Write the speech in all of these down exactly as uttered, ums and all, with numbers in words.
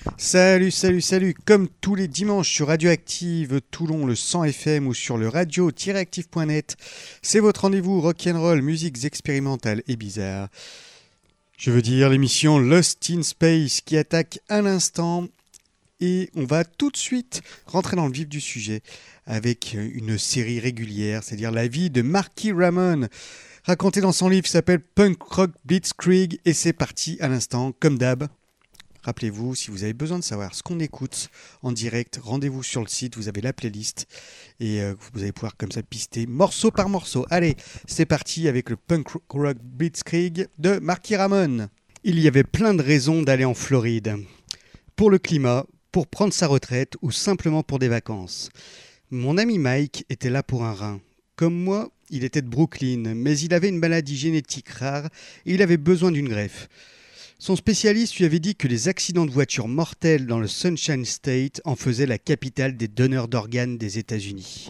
Salut, salut, salut. Comme tous les dimanches sur Radioactive Toulon, le cent F M ou sur le radio tiret active point net, c'est votre rendez-vous rock'n'roll, musiques expérimentales et bizarres. Je veux dire l'émission Lost in Space qui attaque à l'instant. Et on va tout de suite rentrer dans le vif du sujet avec une série régulière, c'est-à-dire la vie de Marky Ramone, racontée dans son livre qui s'appelle Punk Rock Blitzkrieg. Et c'est parti à l'instant, comme d'hab. Rappelez-vous, si vous avez besoin de savoir ce qu'on écoute en direct, rendez-vous sur le site, vous avez la playlist et euh, vous allez pouvoir comme ça pister morceau par morceau. Allez, c'est parti avec le Punk Rock Blitzkrieg de Marky Ramone. Il y avait plein de raisons d'aller en Floride. Pour le climat, pour prendre sa retraite ou simplement pour des vacances. Mon ami Mike était là pour un rein. Comme moi, il était de Brooklyn, mais il avait une maladie génétique rare et il avait besoin d'une greffe. Son spécialiste lui avait dit que les accidents de voiture mortels dans le Sunshine State en faisaient la capitale des donneurs d'organes des États-Unis.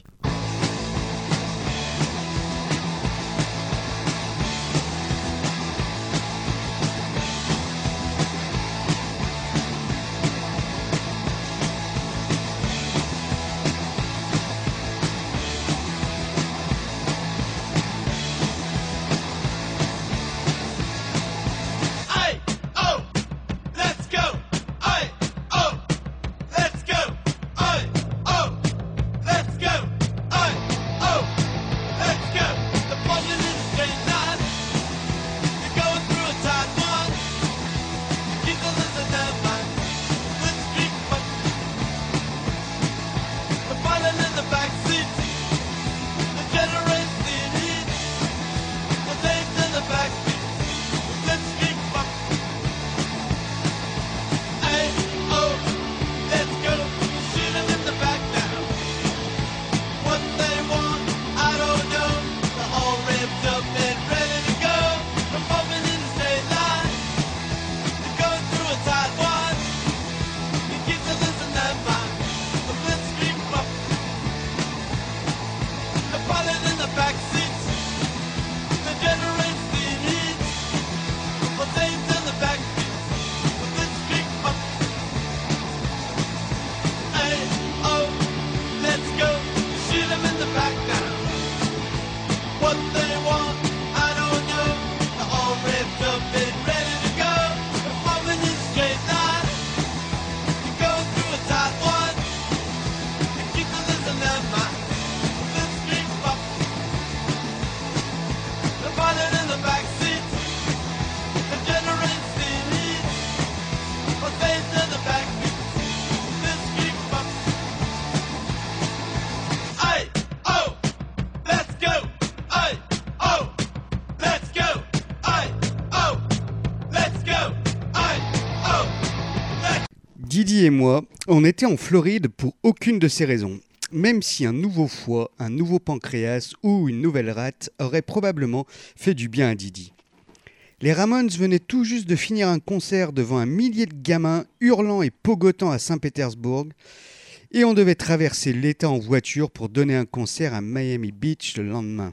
Didi et moi, on était en Floride pour aucune de ces raisons. Même si un nouveau foie, un nouveau pancréas ou une nouvelle rate aurait probablement fait du bien à Didi. Les Ramones venaient tout juste de finir un concert devant un millier de gamins hurlant et pogotant à Saint-Pétersbourg et on devait traverser l'État en voiture pour donner un concert à Miami Beach le lendemain.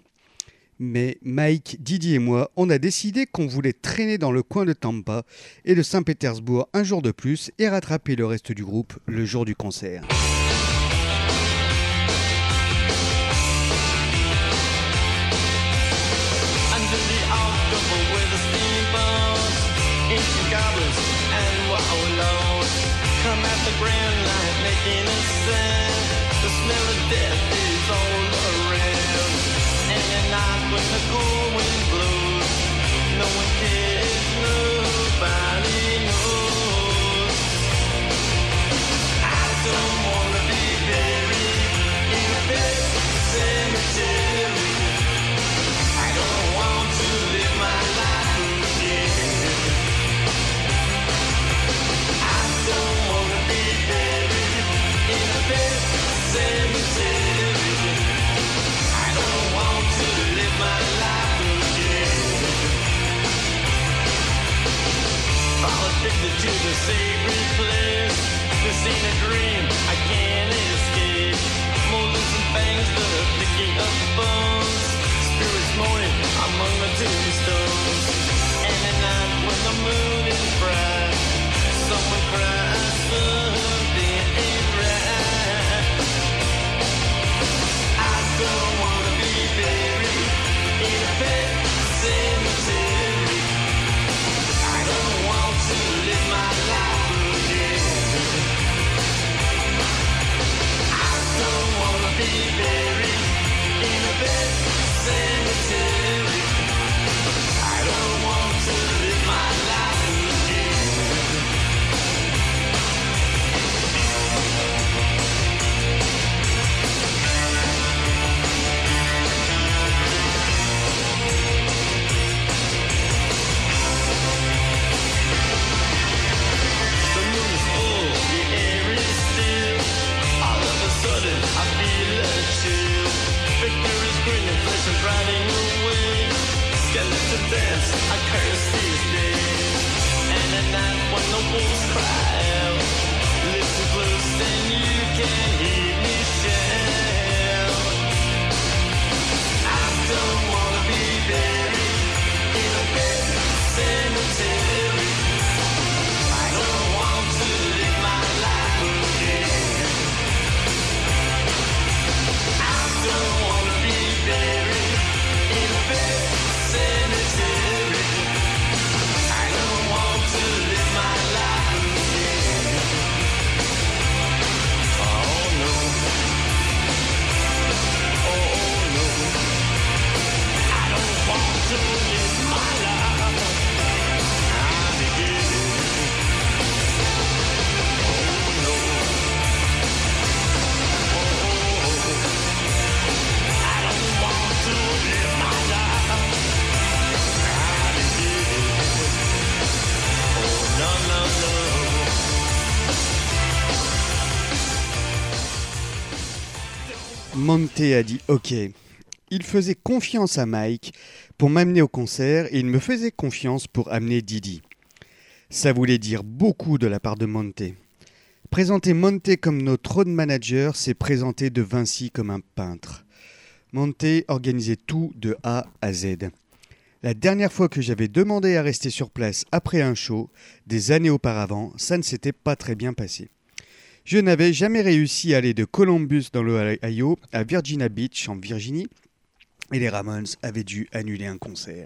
Mais Mike, Didi et moi, on a décidé qu'on voulait traîner dans le coin de Tampa et de Saint-Pétersbourg un jour de plus et rattraper le reste du groupe le jour du concert. When the cold wind blows, no one cares, nobody knows. I don't wanna be buried in a big cemetery. I don't want to live my life again. I don't wanna be buried in a big cemetery. Monte a dit OK. Il faisait confiance à Mike pour m'amener au concert et il me faisait confiance pour amener Didi. Ça voulait dire beaucoup de la part de Monte. Présenter Monte comme notre road manager, c'est présenter De Vinci comme un peintre. Monte organisait tout de A à Z. La dernière fois que j'avais demandé à rester sur place après un show, des années auparavant, ça ne s'était pas très bien passé. Je n'avais jamais réussi à aller de Columbus dans l'Ohio à Virginia Beach en Virginie et les Ramones avaient dû annuler un concert.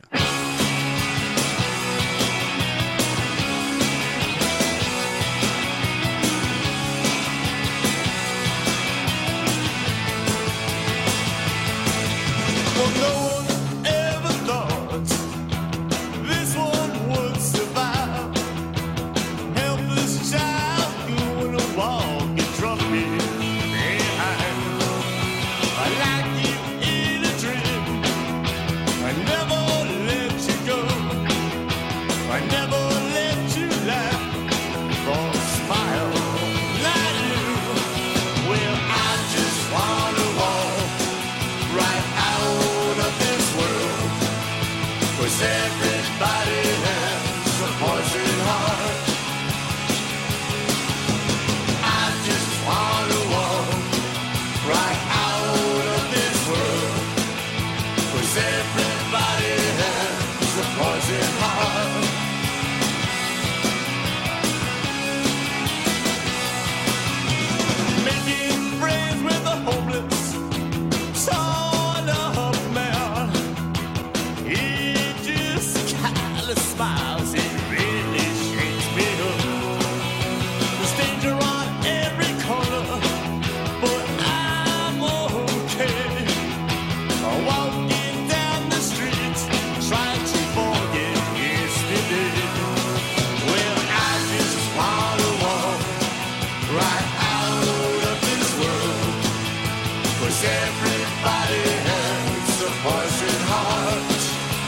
Well, no one ever thought this one would survive. Helpless child doing a walk and trophy behind. Like you in a dream, I never let you go. I never let you laugh or smile like you. Well, I just wanna walk right out of this world, 'cause everybody has a poison heart. I just wanna walk right out of this world, 'cause everybody has a poison heart. Making friends with the homeless, sort of man. He just kinda smiles, it really shakes me up. There's danger on every corner, but I'm okay. Walking down the street, trying to forget yesterday. Well, I just wanna walk right out of this world, 'cause everybody has a poison heart.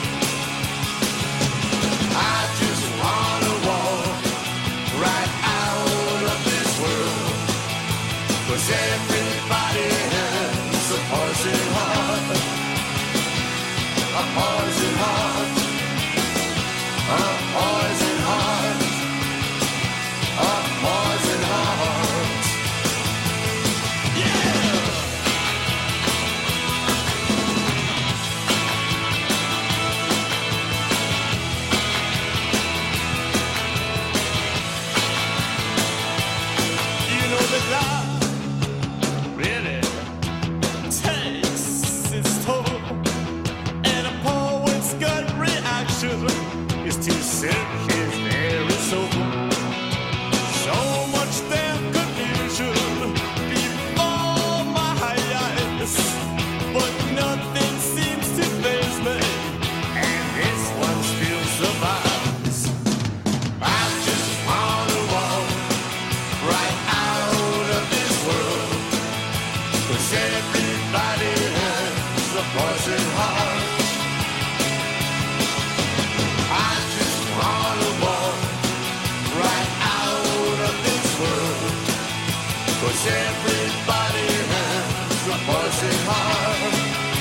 I just wanna walk right out of this world, 'cause everybody has a poison heart. A poison heart. A poison heart. A poison heart. Yeah! You know that love really takes its toll, and a poet's gut reaction is to sink his very soul. So much damn confusion before my eyes, but nothing seems to faze me, and this one still survives. I just wanna walk right out of this world, 'cause everybody has a poison heart. I just wanna walk right out of this world, 'cause everybody has a poison heart.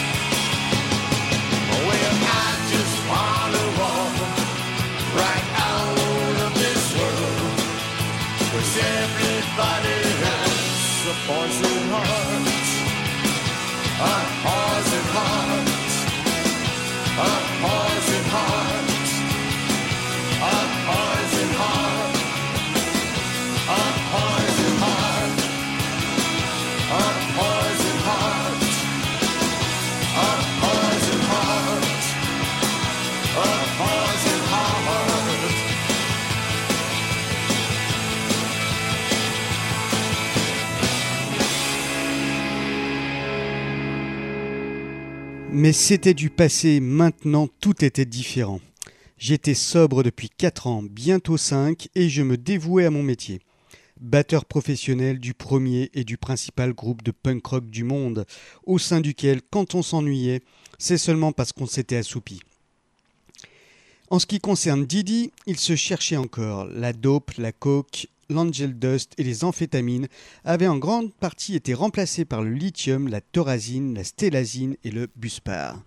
Well, I just wanna walk right out of this world, 'cause everybody has a poison heart. A poison heart. A poison heart. A poison heart. A poison heart. A poison heart. A poison heart. A poison heart. Mais c'était du passé, maintenant tout était différent. J'étais sobre depuis quatre ans, bientôt cinq, et je me dévouais à mon métier. Batteur professionnel du premier et du principal groupe de punk rock du monde, au sein duquel, quand on s'ennuyait, c'est seulement parce qu'on s'était assoupi. En ce qui concerne Didi, il se cherchait encore. La dope, la coke, l'angel dust et les amphétamines avaient en grande partie été remplacés par le lithium, la thorazine, la stélazine et le buspar.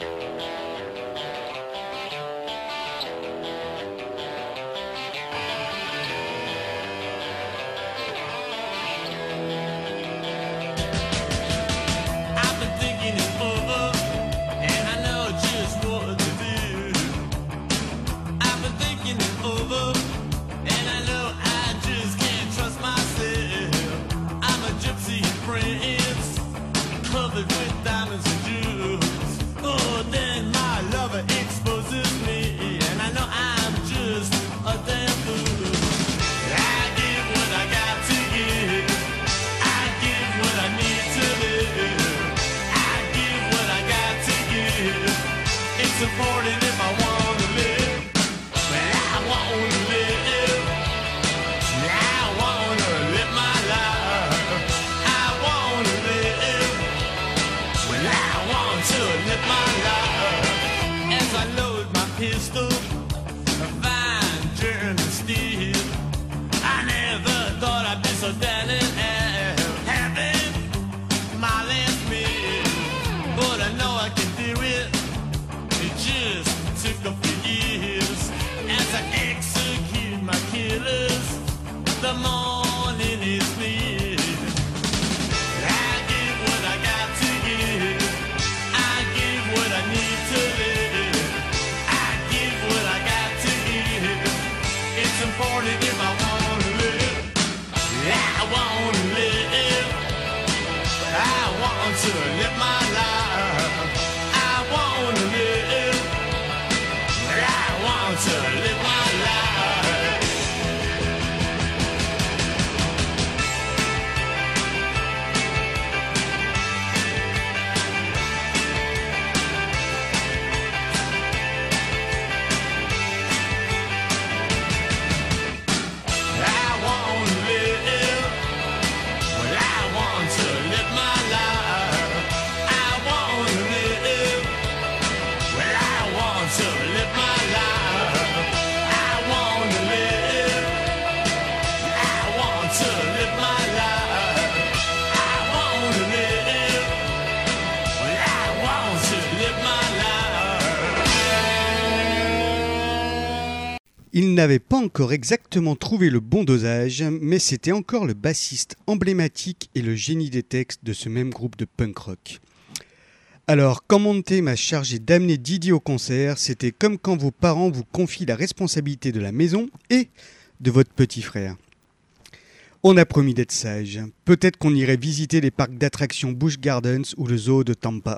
Il n'avait pas encore exactement trouvé le bon dosage, mais c'était encore le bassiste emblématique et le génie des textes de ce même groupe de punk rock. Alors, quand Monté m'a chargé d'amener Didi au concert, c'était comme quand vos parents vous confient la responsabilité de la maison et de votre petit frère. On a promis d'être sage. Peut-être qu'on irait visiter les parcs d'attractions Busch Gardens ou le zoo de Tampa.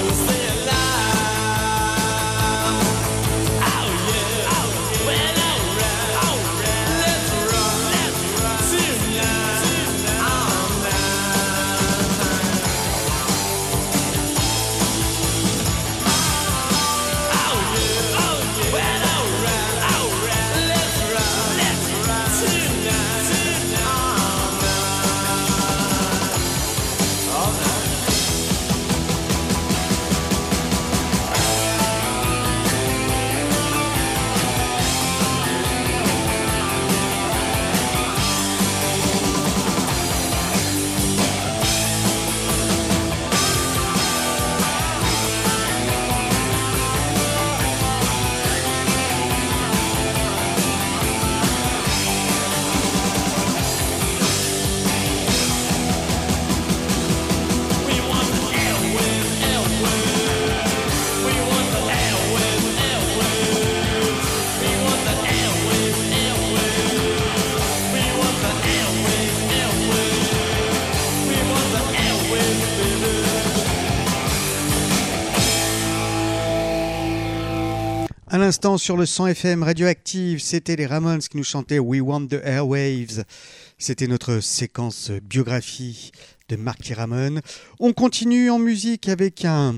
À l'instant sur le cent F M Radioactive, c'était les Ramones qui nous chantaient We Want the Airwaves. C'était notre séquence biographie de Marky Ramone. On continue en musique avec un,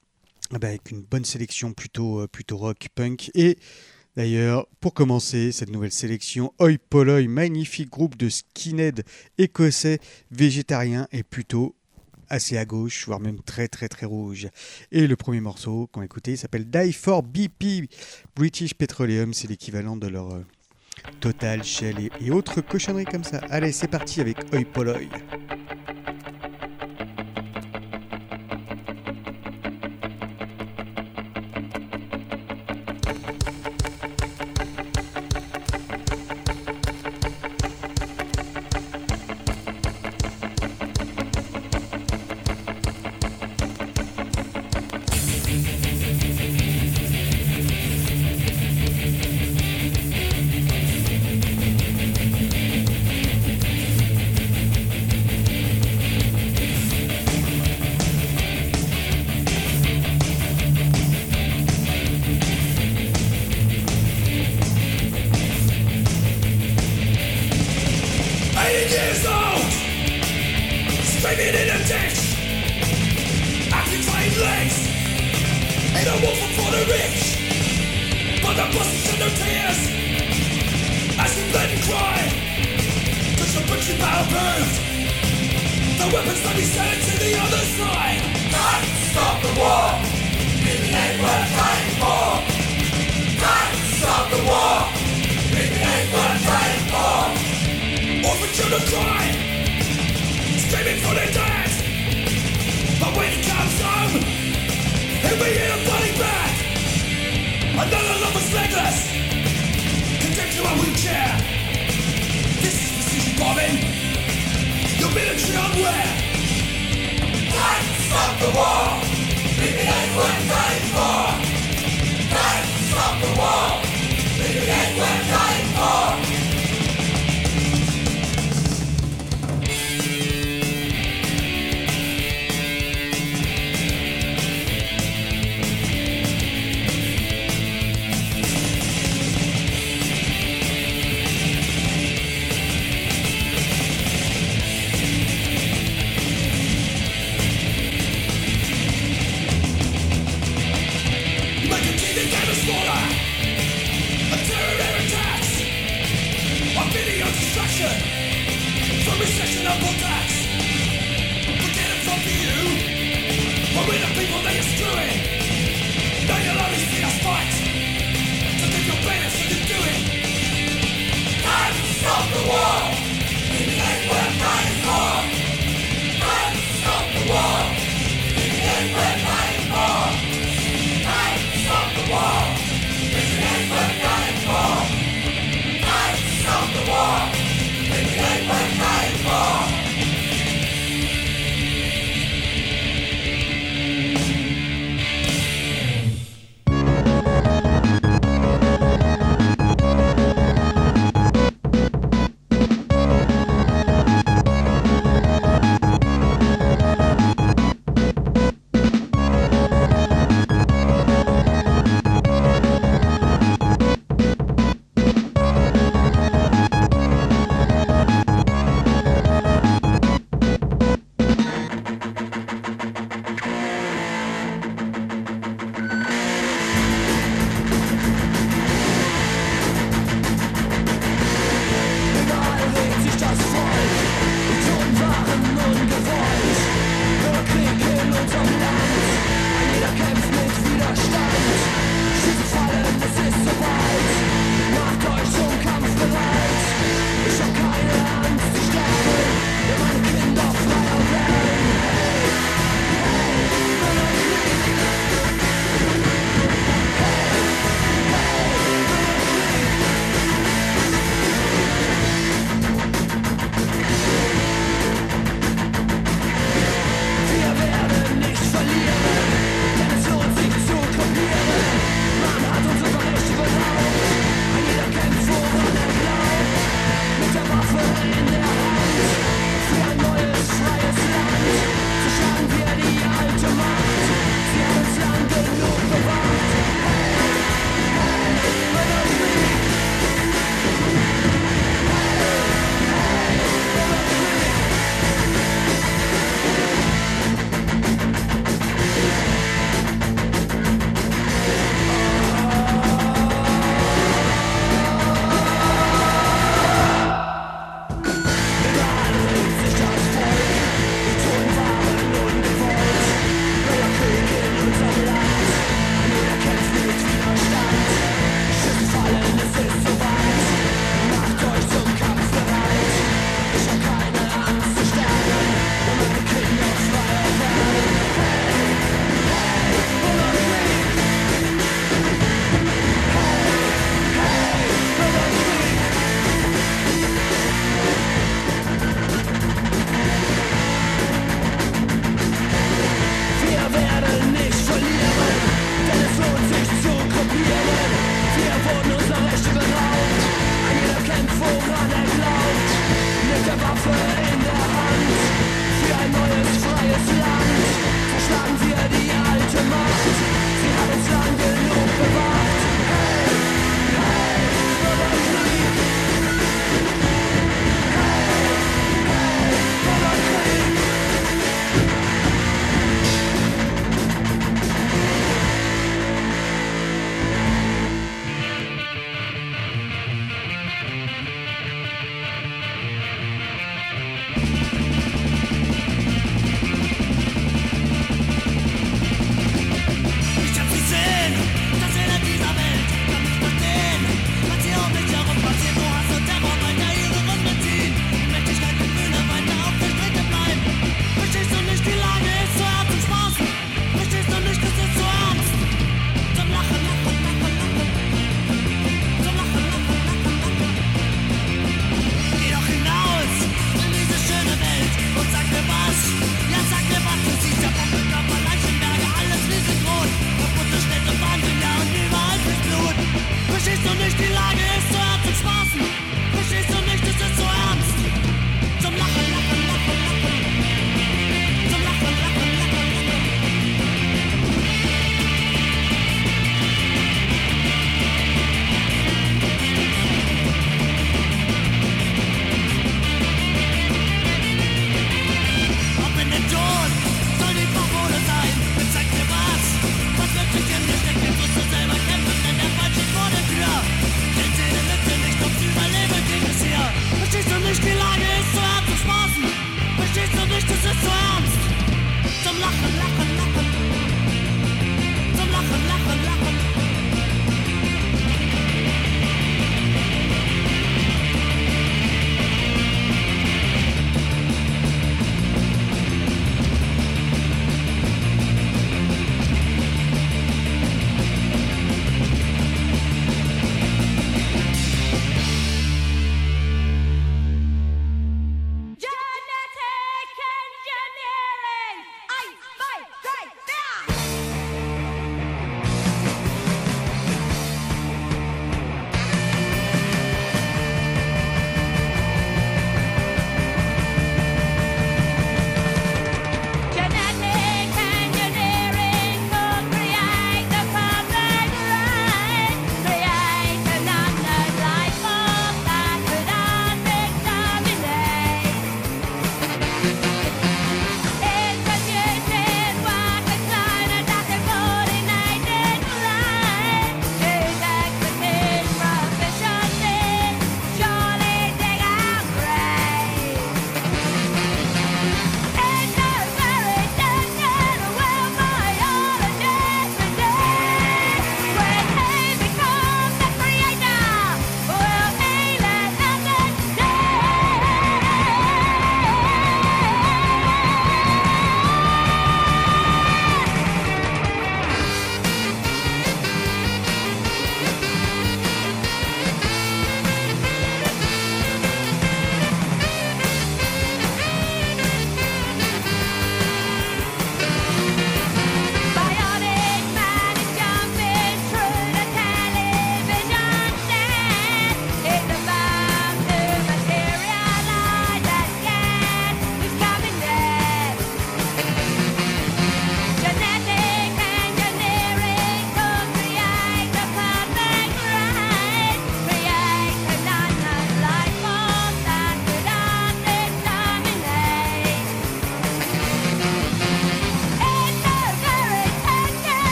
avec une bonne sélection plutôt, plutôt rock, punk. Et d'ailleurs, pour commencer cette nouvelle sélection, Oi Polloi, magnifique groupe de skinhead écossais, végétarien et plutôt assez à gauche, voire même très très très rouge. Et le premier morceau qu'on a écouté s'appelle Die for B P, British Petroleum, c'est l'équivalent de leur euh, Total, Shell et, et autres cochonneries comme ça. Allez, c'est parti avec Oi Polloi. Stop the war!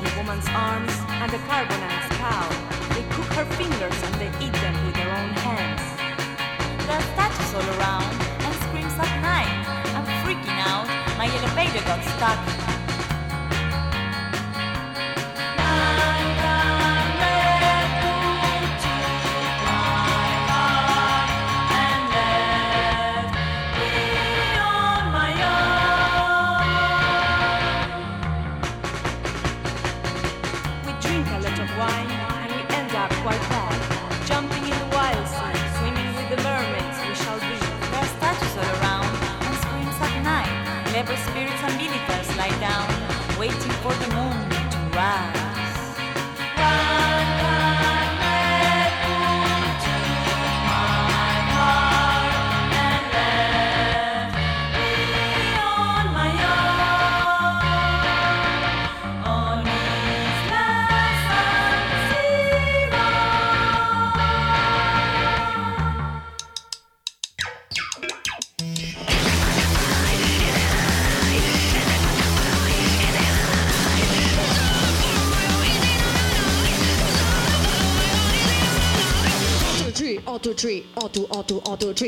on woman's arms and the carbonized cow. They cook her fingers and they eat them with their own hands. There are statues all around and screams at night. I'm freaking out, my elevator got stuck. Clever spirits and militaries lie down, waiting for the moon to rise. One let to my heart and let me on my own on Isla Auto tree, auto, auto, auto tree.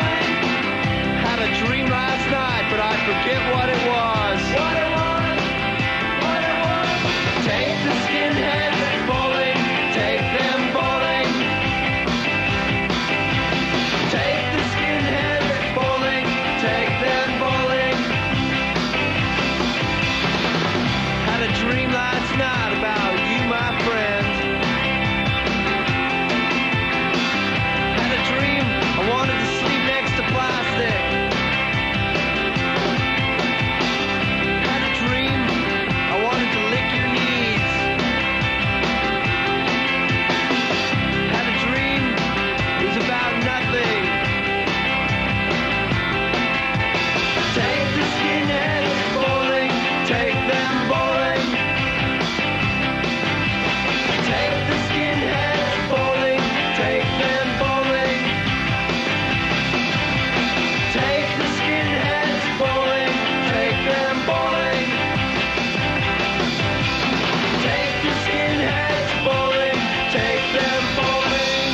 Had a dream last night, but I forget what it was. What it was. Had a dream last night about you, my friend. Had a dream I wanted to sleep next to plastic. Had a dream I wanted to lick your knees. Had a dream it was about nothing. Take the skinheads bowling, take them bowling. Take the skinheads bowling, take them bowling. Take the skinheads bowling, take them bowling. Take the skinheads bowling, take them bowling.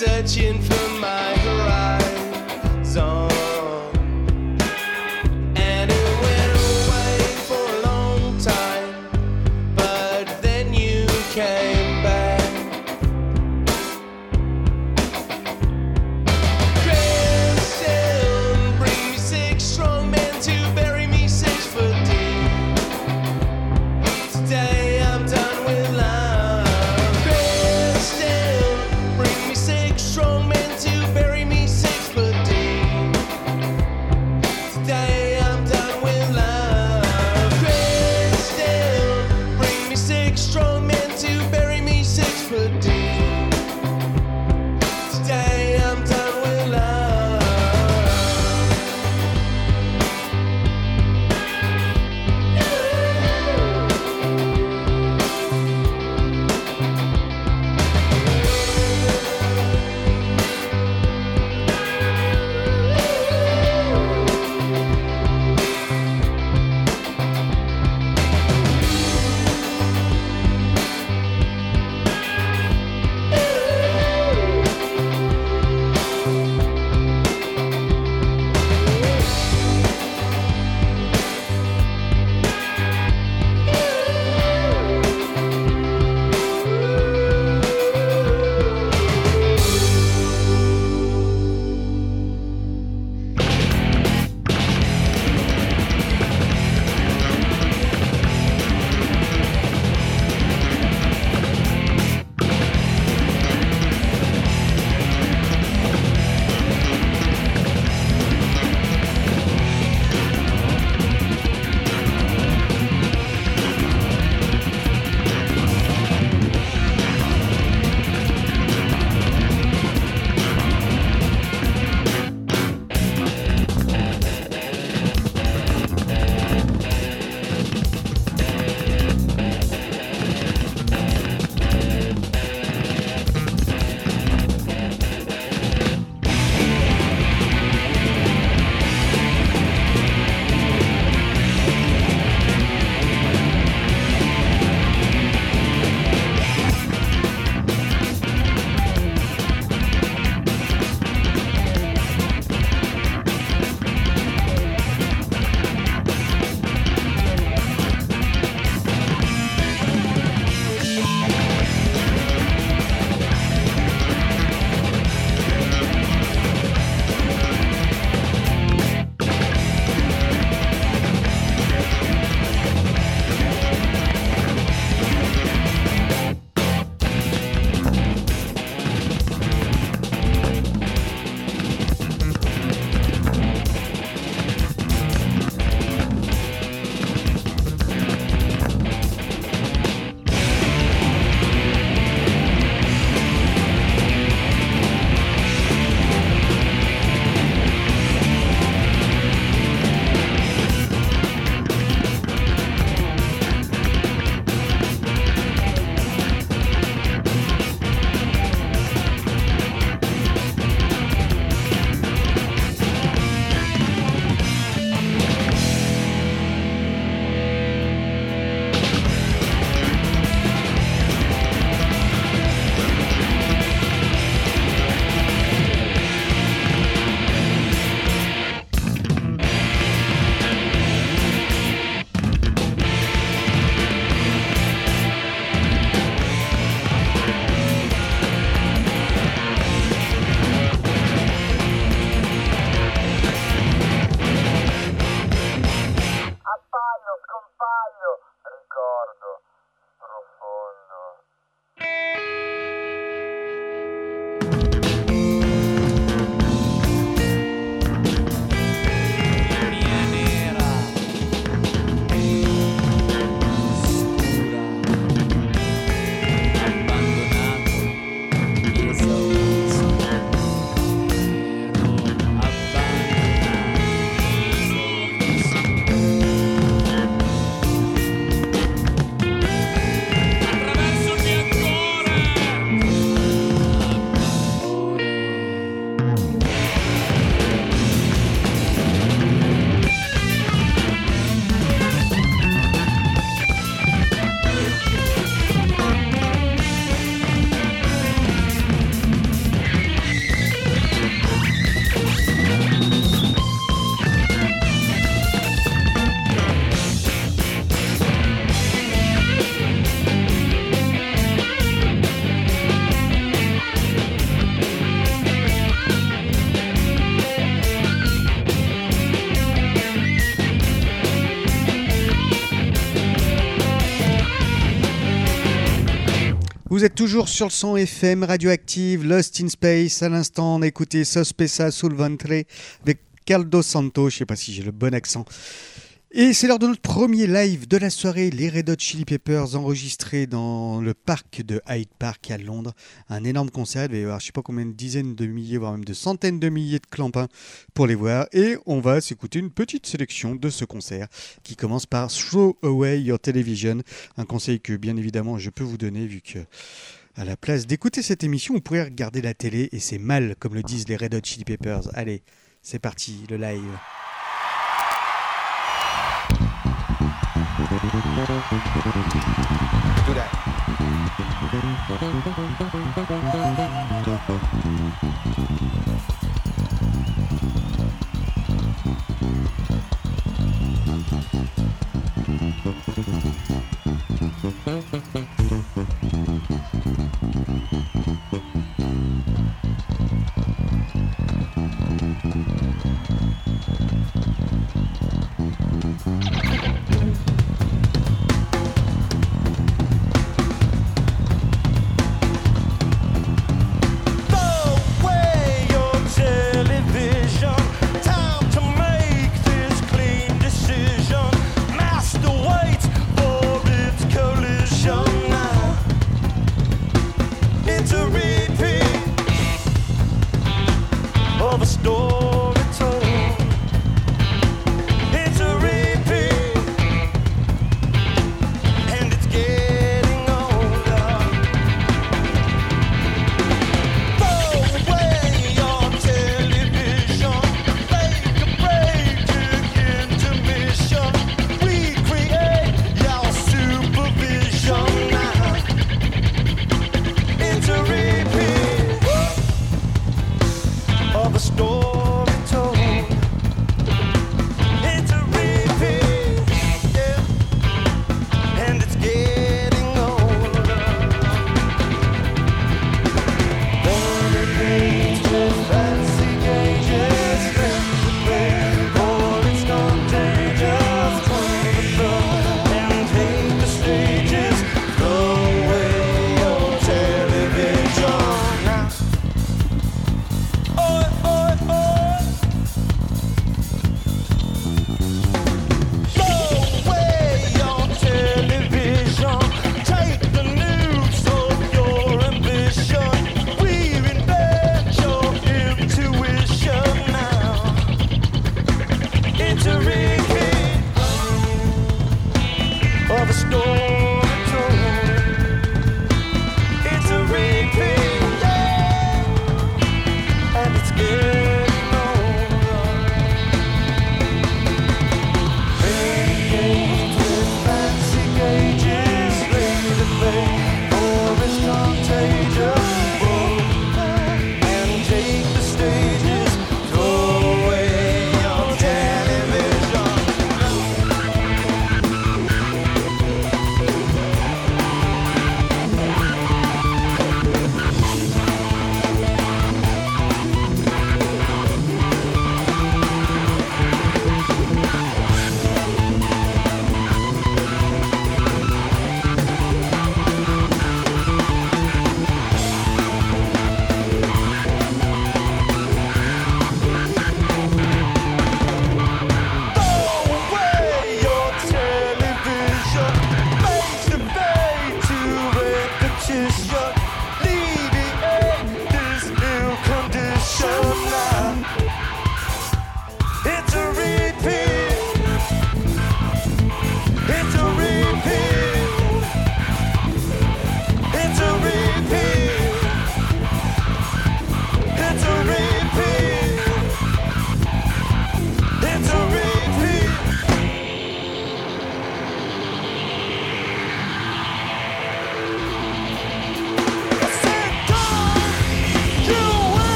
searching for my horizon. And it went away for a long time, but then you came back. Christian, bring me six strong men to bury me six foot deep. Today I'm done with love. Christian, bring me six strong men to bury vous êtes toujours sur le cent F M Radioactive, Lost in Space. À l'instant, on a écouté Sospesa sul ventre avec Caldo Santo. Je ne sais pas si j'ai le bon accent. Et c'est l'heure de notre premier live de la soirée, les Red Hot Chili Peppers enregistrés dans le parc de Hyde Park à Londres. Un énorme concert, il va y avoir je ne sais pas combien de dizaines de milliers, voire même de centaines de milliers de clampins pour les voir. Et on va s'écouter une petite sélection de ce concert qui commence par Throw Away Your Television. Un conseil que bien évidemment je peux vous donner vu que à la place d'écouter cette émission, vous pourrez regarder la télé et c'est mal comme le disent les Red Hot Chili Peppers. Allez, c'est parti, le live. Do that. Of a story told.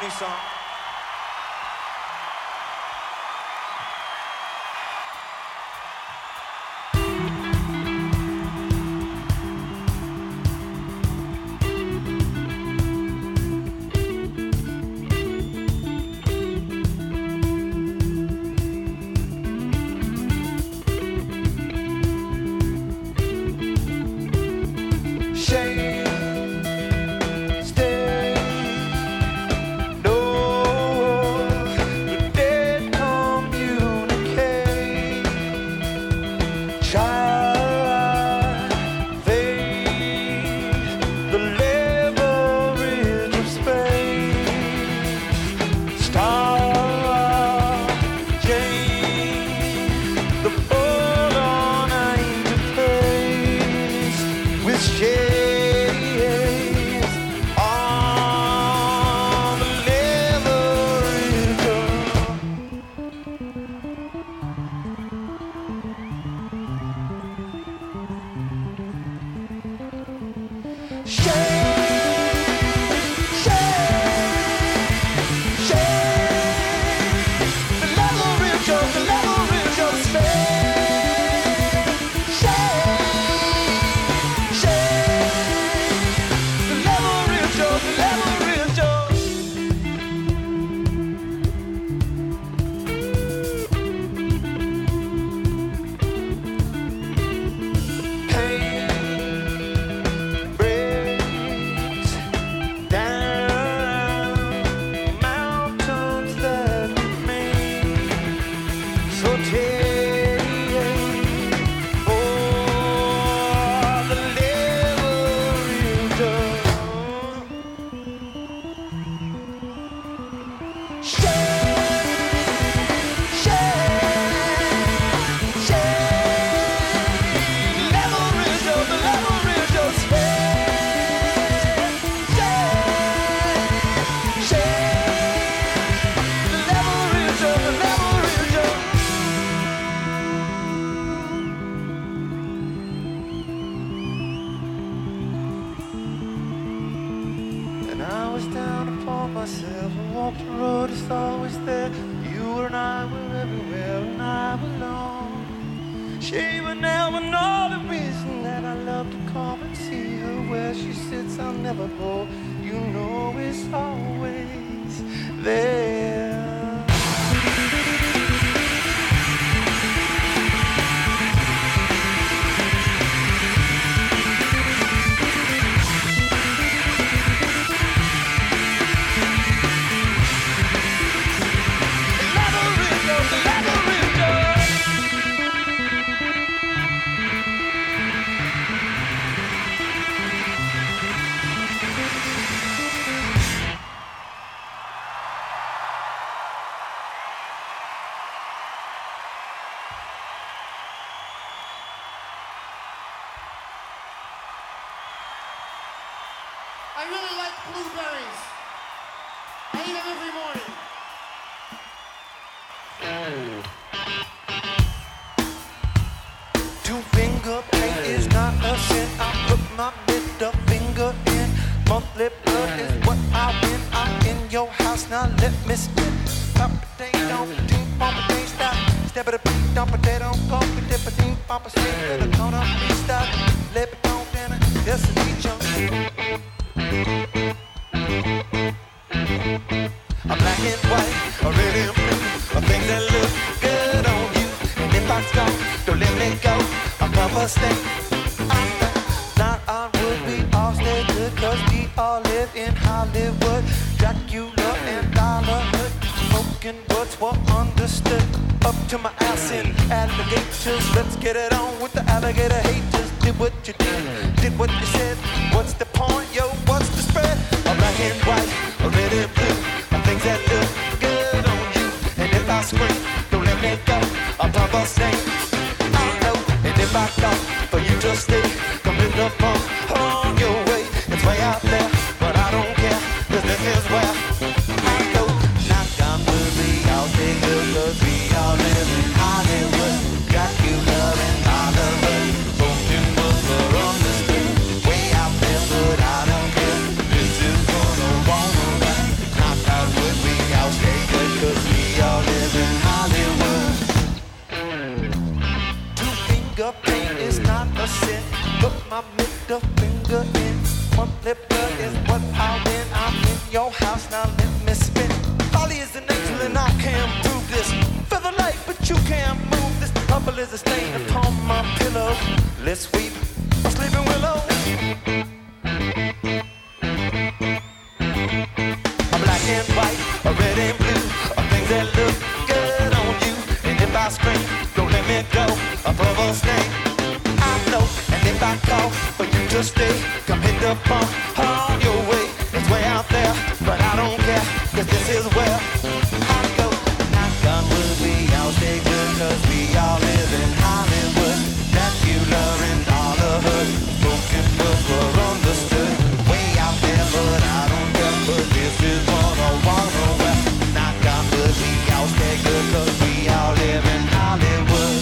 new song. I really like blueberries. I eat them every morning. Two finger paint is not a sin. I put my middle finger in. Monthly blood is what I win. I'm in your house now. Let me spin. Pop potato, team pop potato stop. Step at a beat, dump potato, pump a dip a team pop a stick to the corner. Freestyle, let it go dinner. Yes, it's each other. A black and white, a red and blue, a things that look good on you. And if I stop, don't let me go. I'll cover stay. Now I would we all stay good, cause we all live in Hollywood. Dracula and Dollar Hood, smoking what's what understood. Up to my ass in alligators. Let's get it on with the alligator haters. Did what you did, did what you said. What's the point, yo, what's the spread? A black and white, a red and blue, a things that look good on you. And if I scream, don't let me go. I'll pop a stain, I know. And if I call for you to stay, come in the phone, on your way. It's way out there, but I don't care, cause this is where I go. Knock on wood, we all stay good, cause we all live in Hollywood. Dracula and Hollywood, broken was are understood. Way out there, but I don't care. This is gonna wanna run. Knock out my middle finger in. One flipper is what I win. I'm in your house, now let me spin. Folly is an angel and I can't prove this. Feather light, but you can't move this. Trouble is a stain upon my pillow. Let's sweep a sleeping willow. A black and white, a red and blue, a things that look good on you. And if I scream, don't let me go. A provost name, I know. And if I call for you to stay, come hit the pump on your way. It's way out there, but I don't care, cause this is where I go. Knock on wood, we all stay good, cause we all live in Hollywood. Dracula and all the hood, spoken words were understood. Way out there, but I don't care, but this is one I wanna wear. Knock on wood, we all stay good, cause we all live in Hollywood.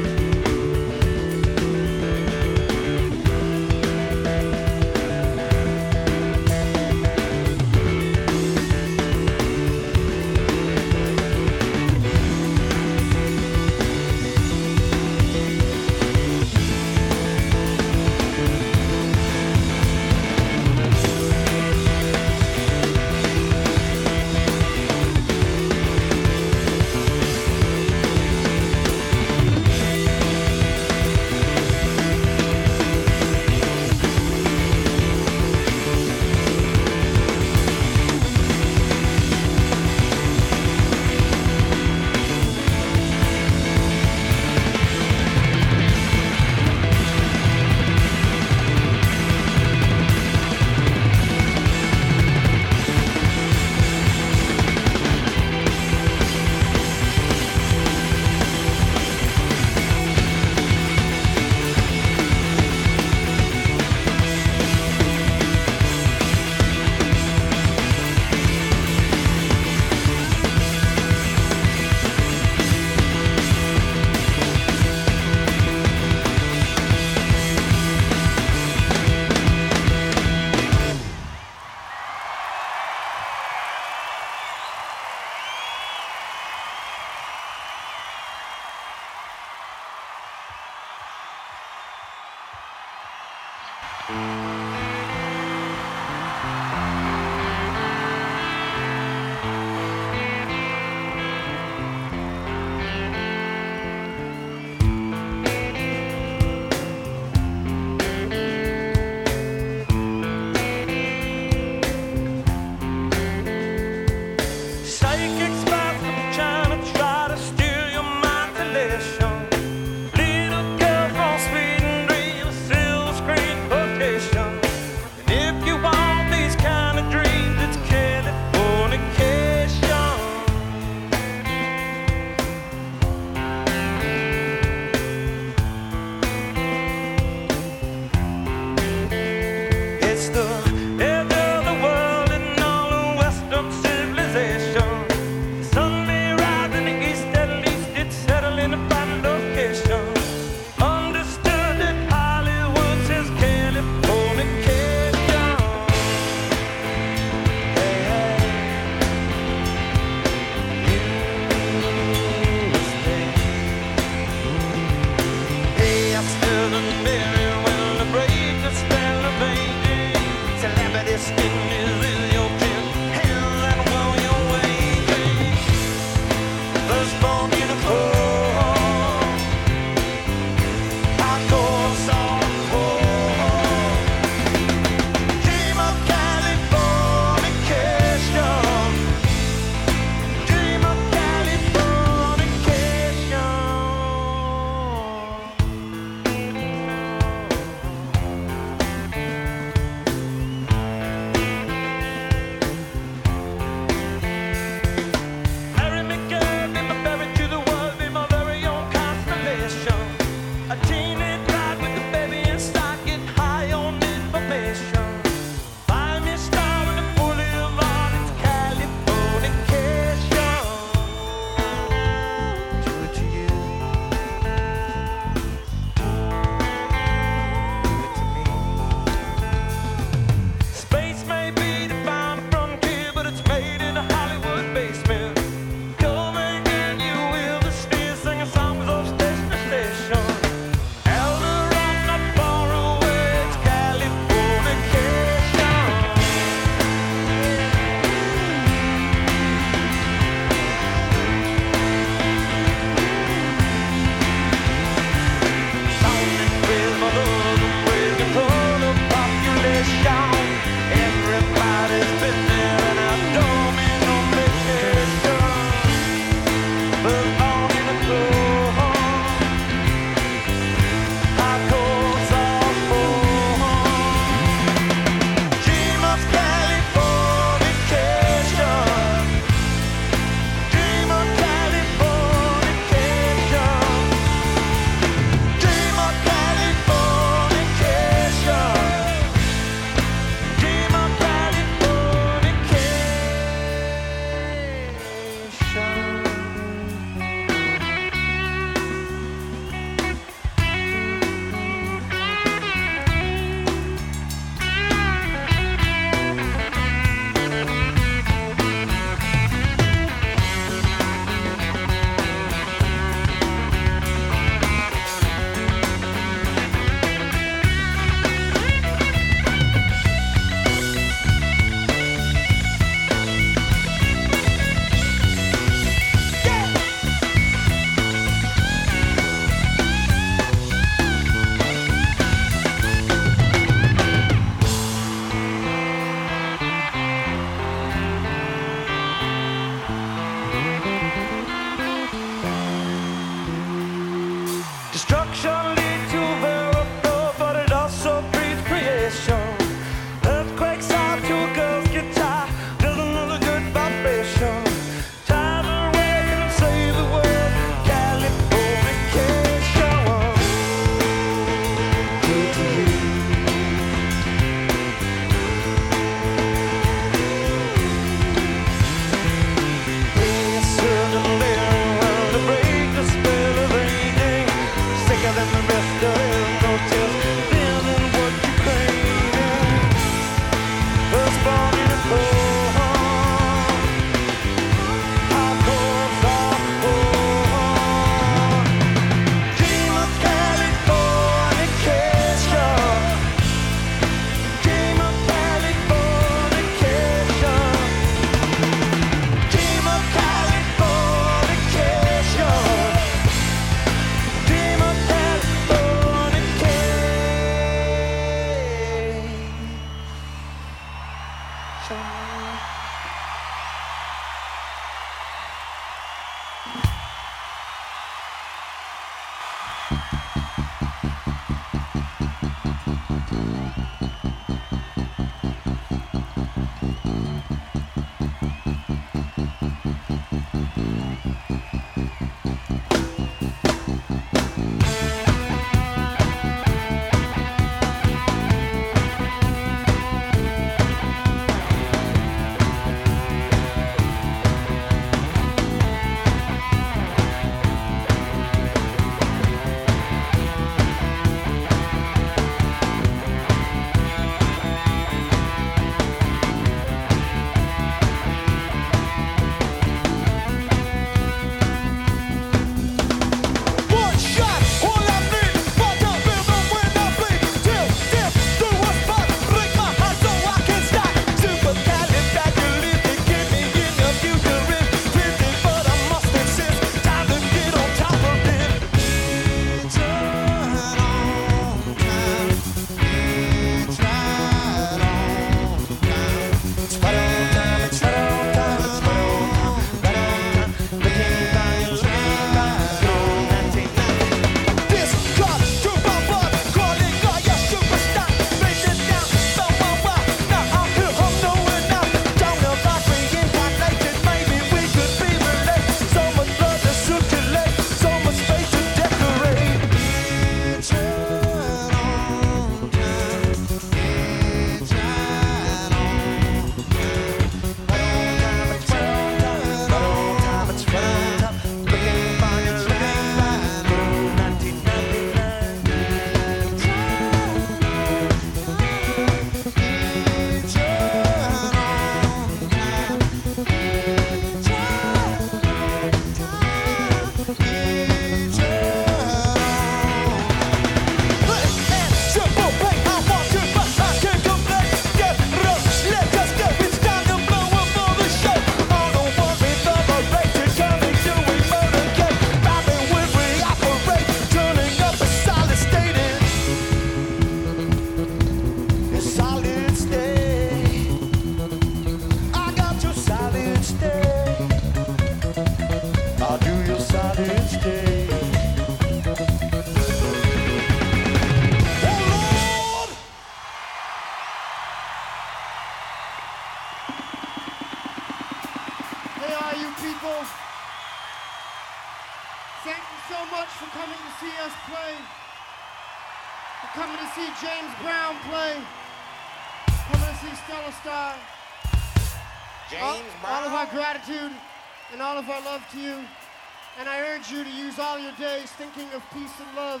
We're coming to see James Brown play. Coming to see Stella Star. James all, Brown. all of our gratitude and all of our love to you. And I urge you to use all your days thinking of peace and love.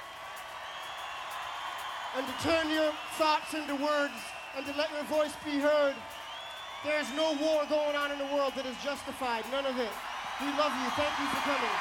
And to turn your thoughts into words and to let your voice be heard. There is no war going on in the world that is justified. None of it. We love you. Thank you for coming.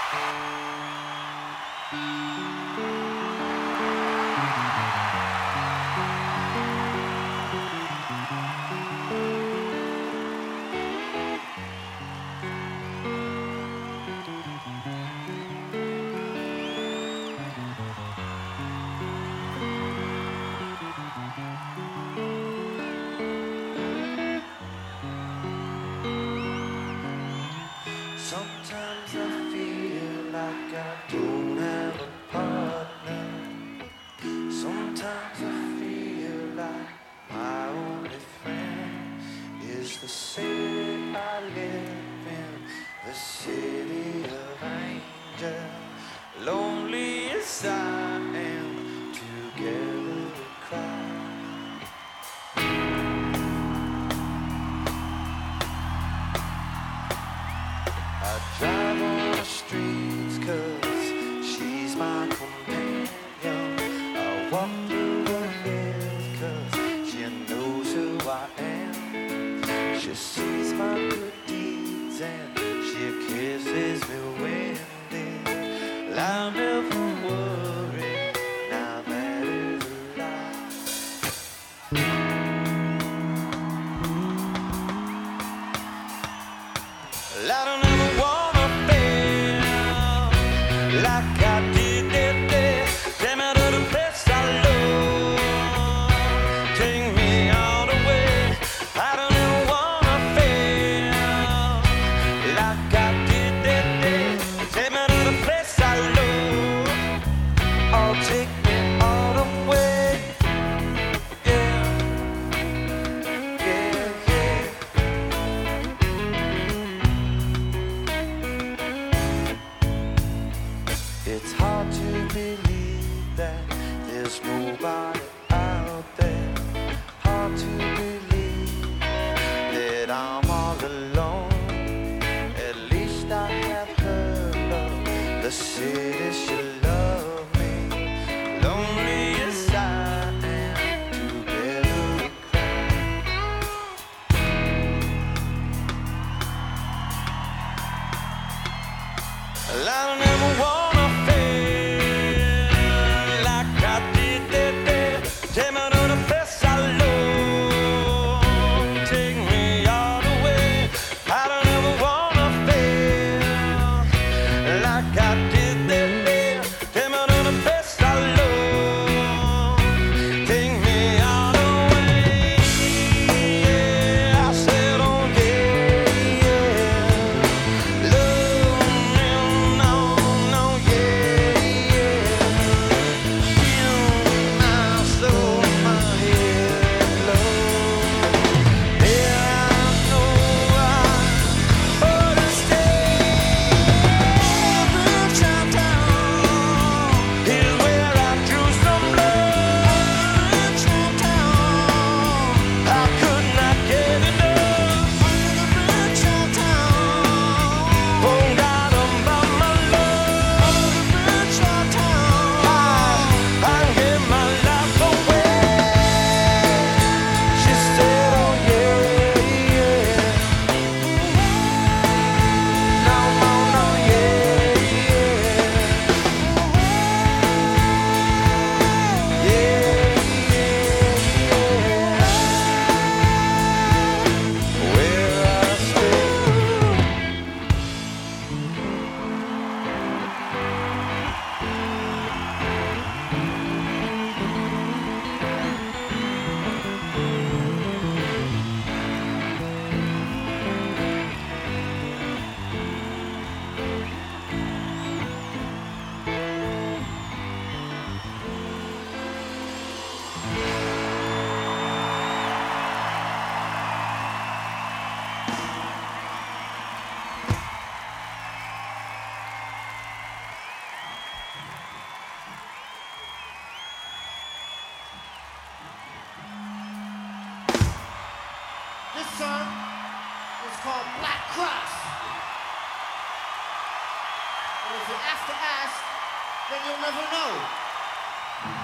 Sometimes I feel like I don't have a partner. Sometimes I feel like my only friend is the city I live in, the city of angels. Lonely as I am, together we cry. I drive on the streets 'cause she's my companion. I walk through the hills 'cause she knows who I am. She sees my good deeds and she kisses me when they I'll never worry, now that is a lie. I don't ever wanna feel like I did that day. Take me to the place I love, take me all the way. I don't ever wanna feel like I did that day. Take me to the place I love, oh, take me all the way. Yeah, yeah, yeah. It's hard to believe that there's nobody out there. Hard to believe that I'm all alone. At least I have heard of the city should love me. Lonely as I am, together we cry. Well, I don't ever wanna feel like I did that day. Take me to the place I love, take me all the way. I don't ever wanna feel like I did that day. Take me to the place I love, take me all the way. Yeah, I said, oh yeah, yeah. Love me, no, no, yeah, yeah. You, my soul, my head, love. Yeah, I know I ought to stay. Richtown Town is where I drew some blood. Richtown Town, I could not get enough. Richtown Town, oh God, about my love. Richtown Town, I, I give my life away. She said, oh yeah, yeah. No, no, no, yeah, yeah. Yeah, yeah, yeah. Where I stay. This song is called Black Cross. And if you have to ask, then you'll never know.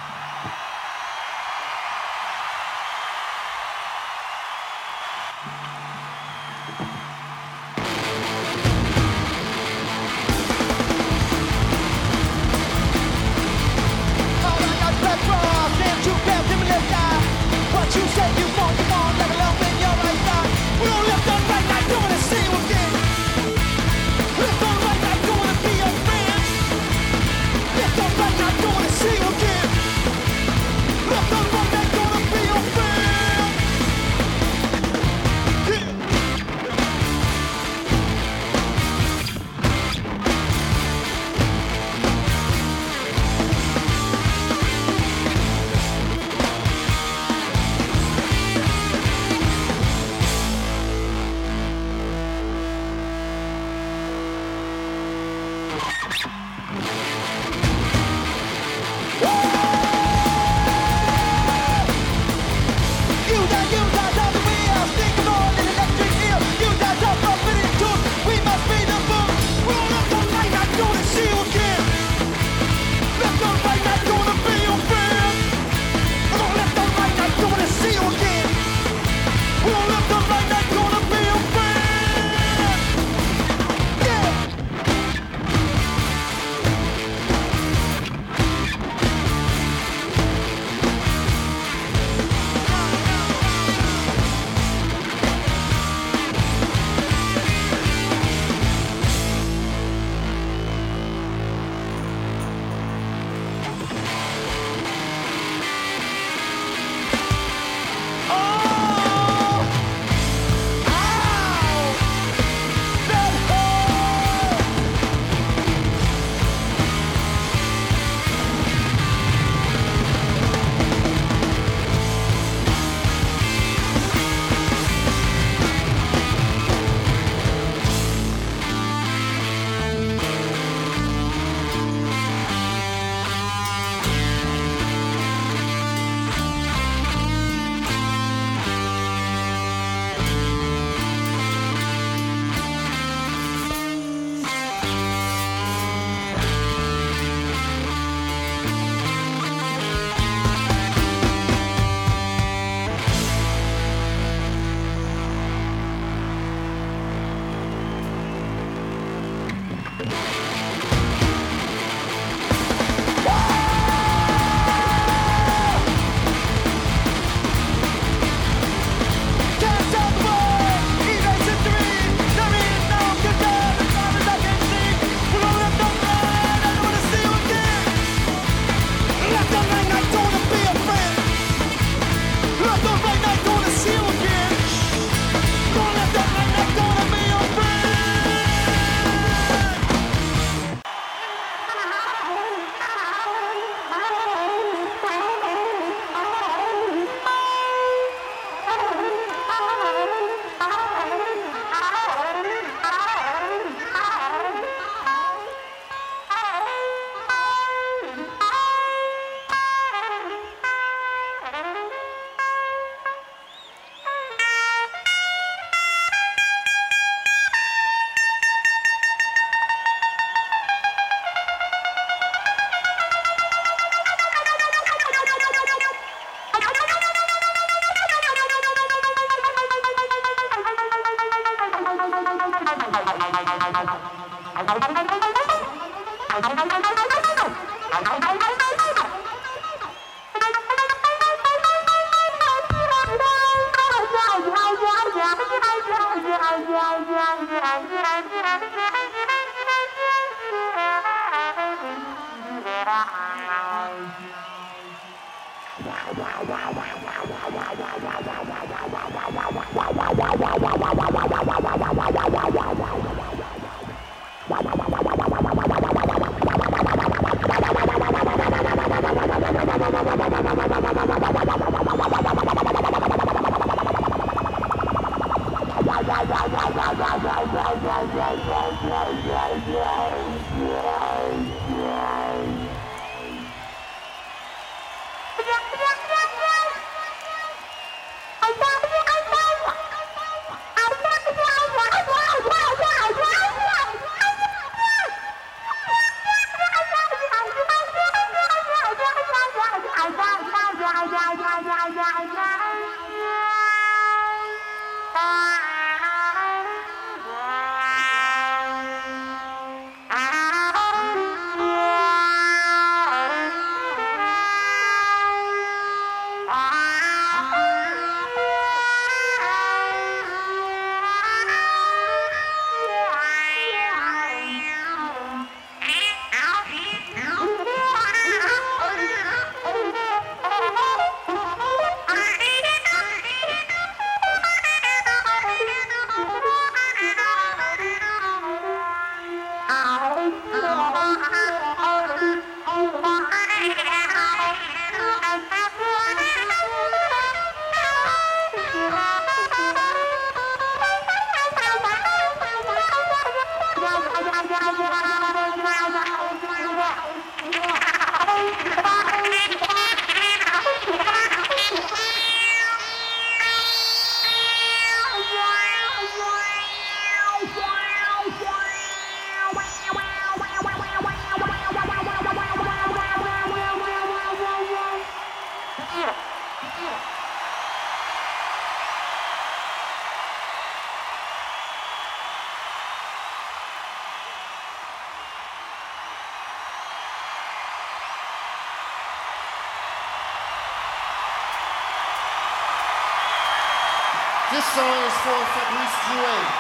Yeah. This song is for Fabrice Drouet.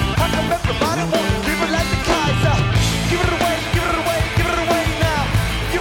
Give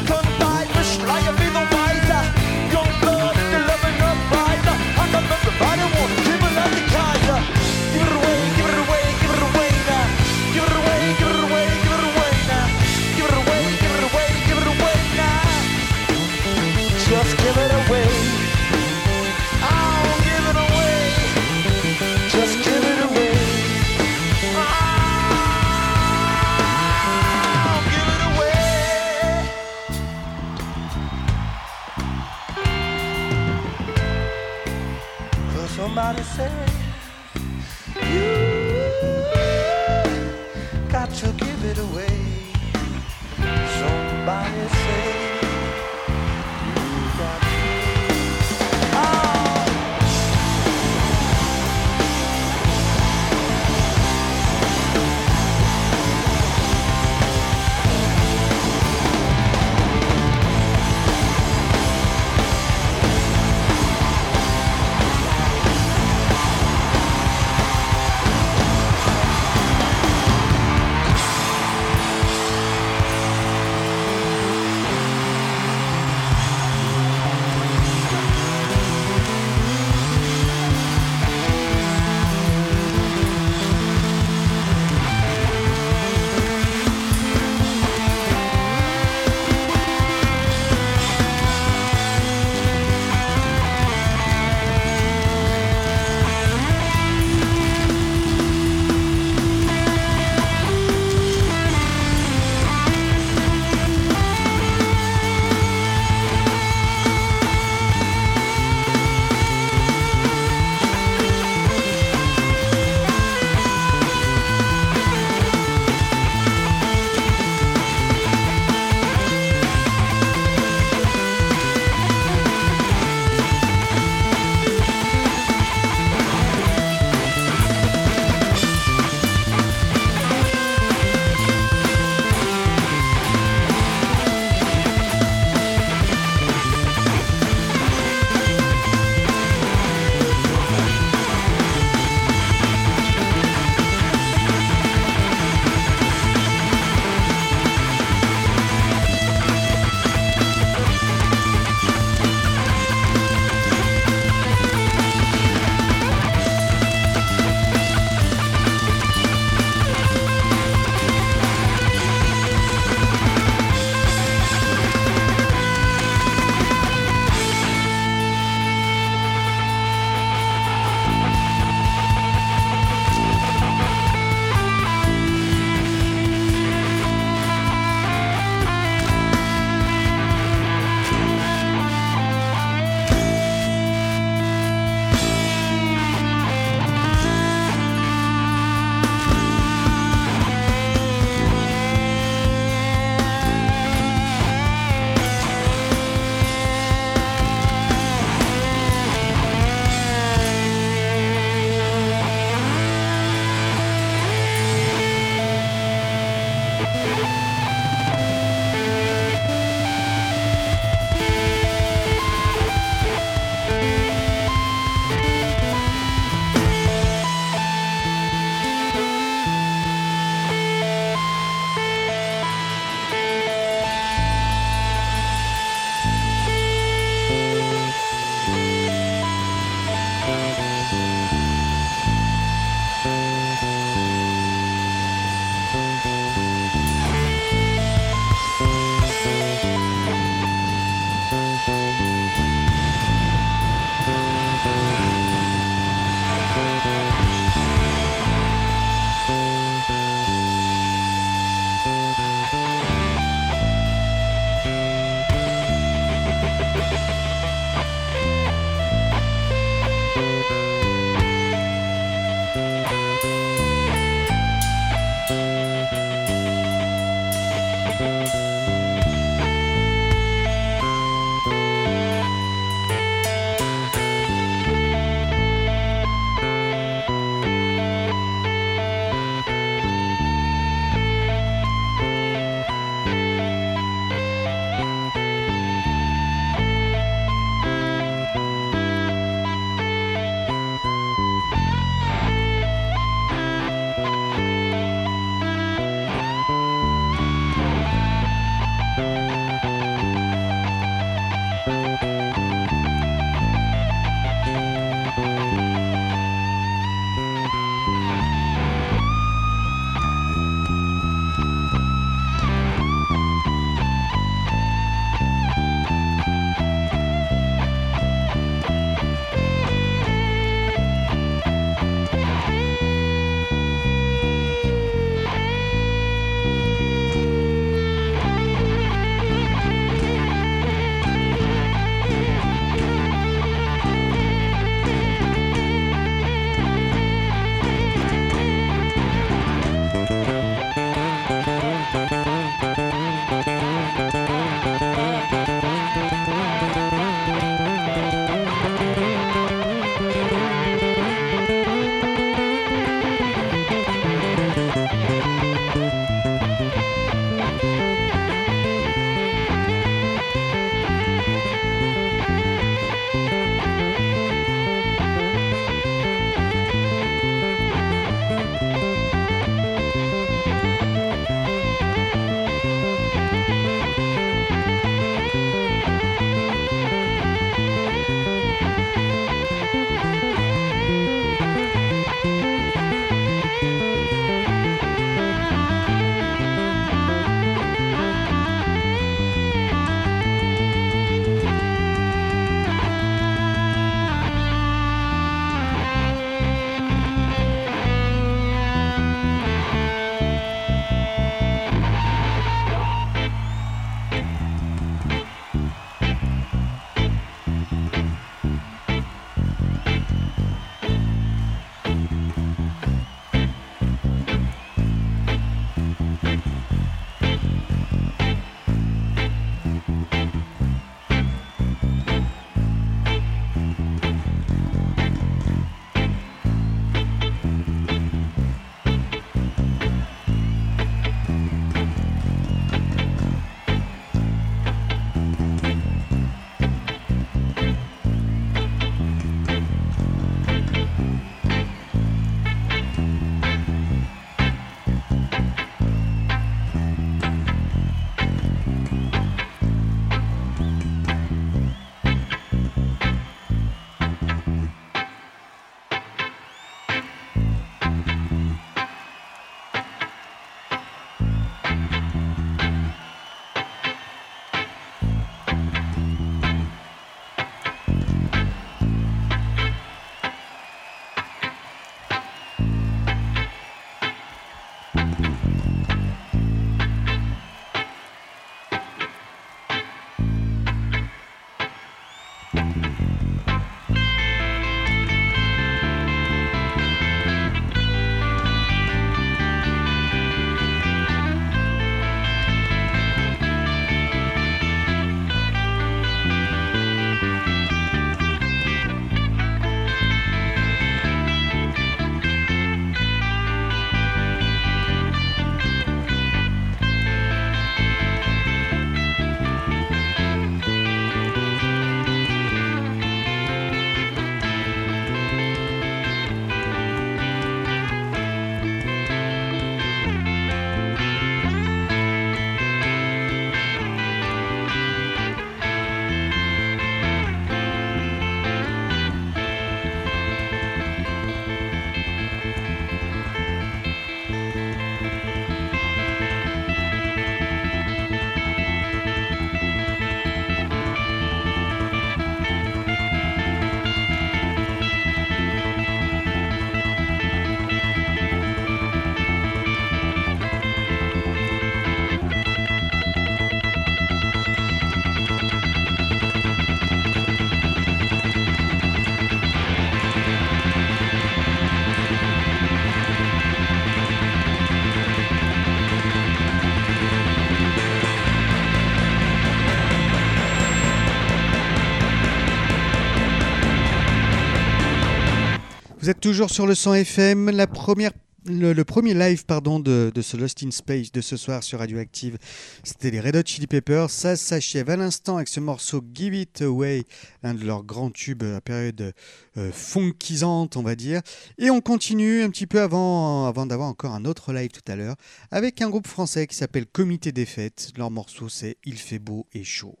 Vous êtes toujours sur le cent F M, la première, le, le premier live pardon, de, de ce Lost in Space de ce soir sur Radioactive. C'était les Red Hot Chili Peppers. Ça s'achève à l'instant avec ce morceau Give It Away, un de leurs grands tubes à période euh, funkisante, on va dire. Et on continue un petit peu avant, avant d'avoir encore un autre live tout à l'heure avec un groupe français qui s'appelle Comité des Fêtes. Leur morceau c'est Il fait beau et chaud.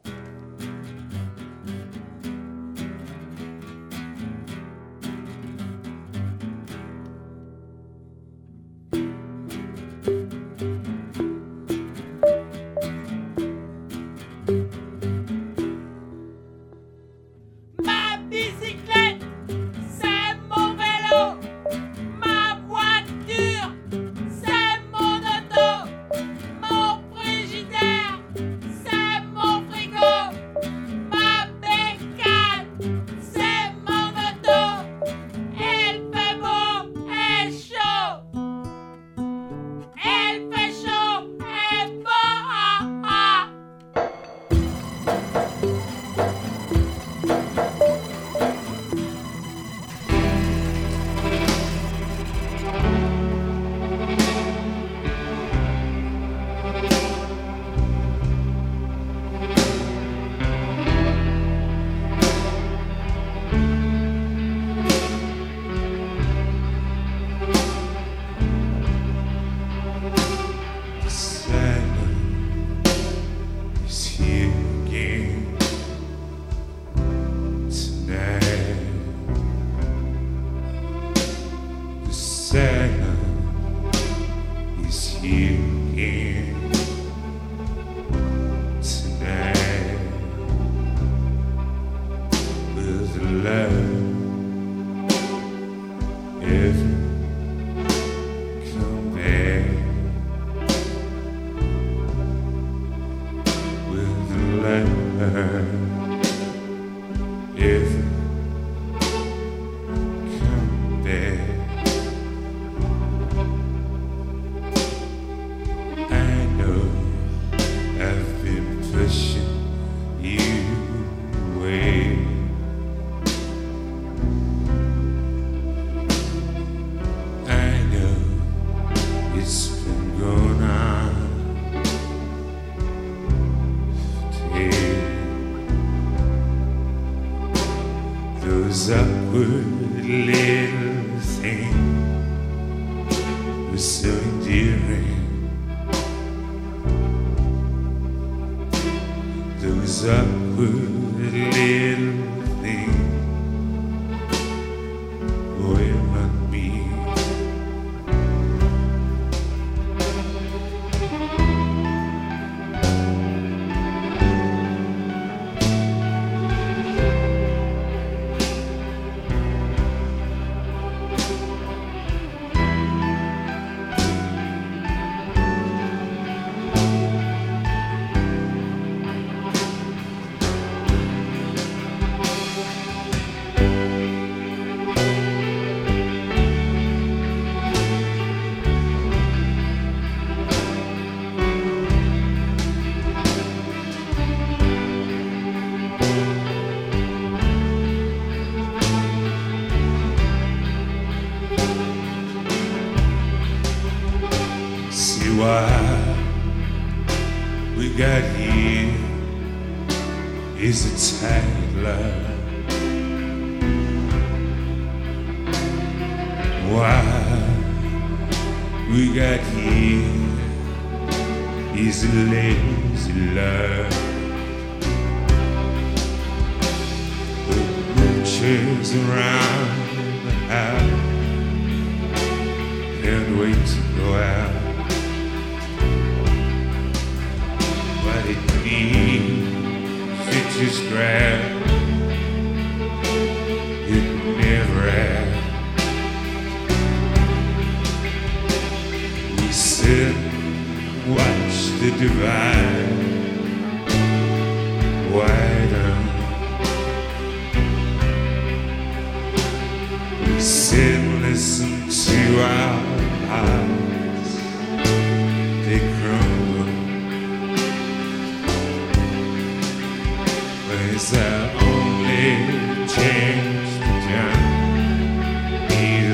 Is the only chance to turn.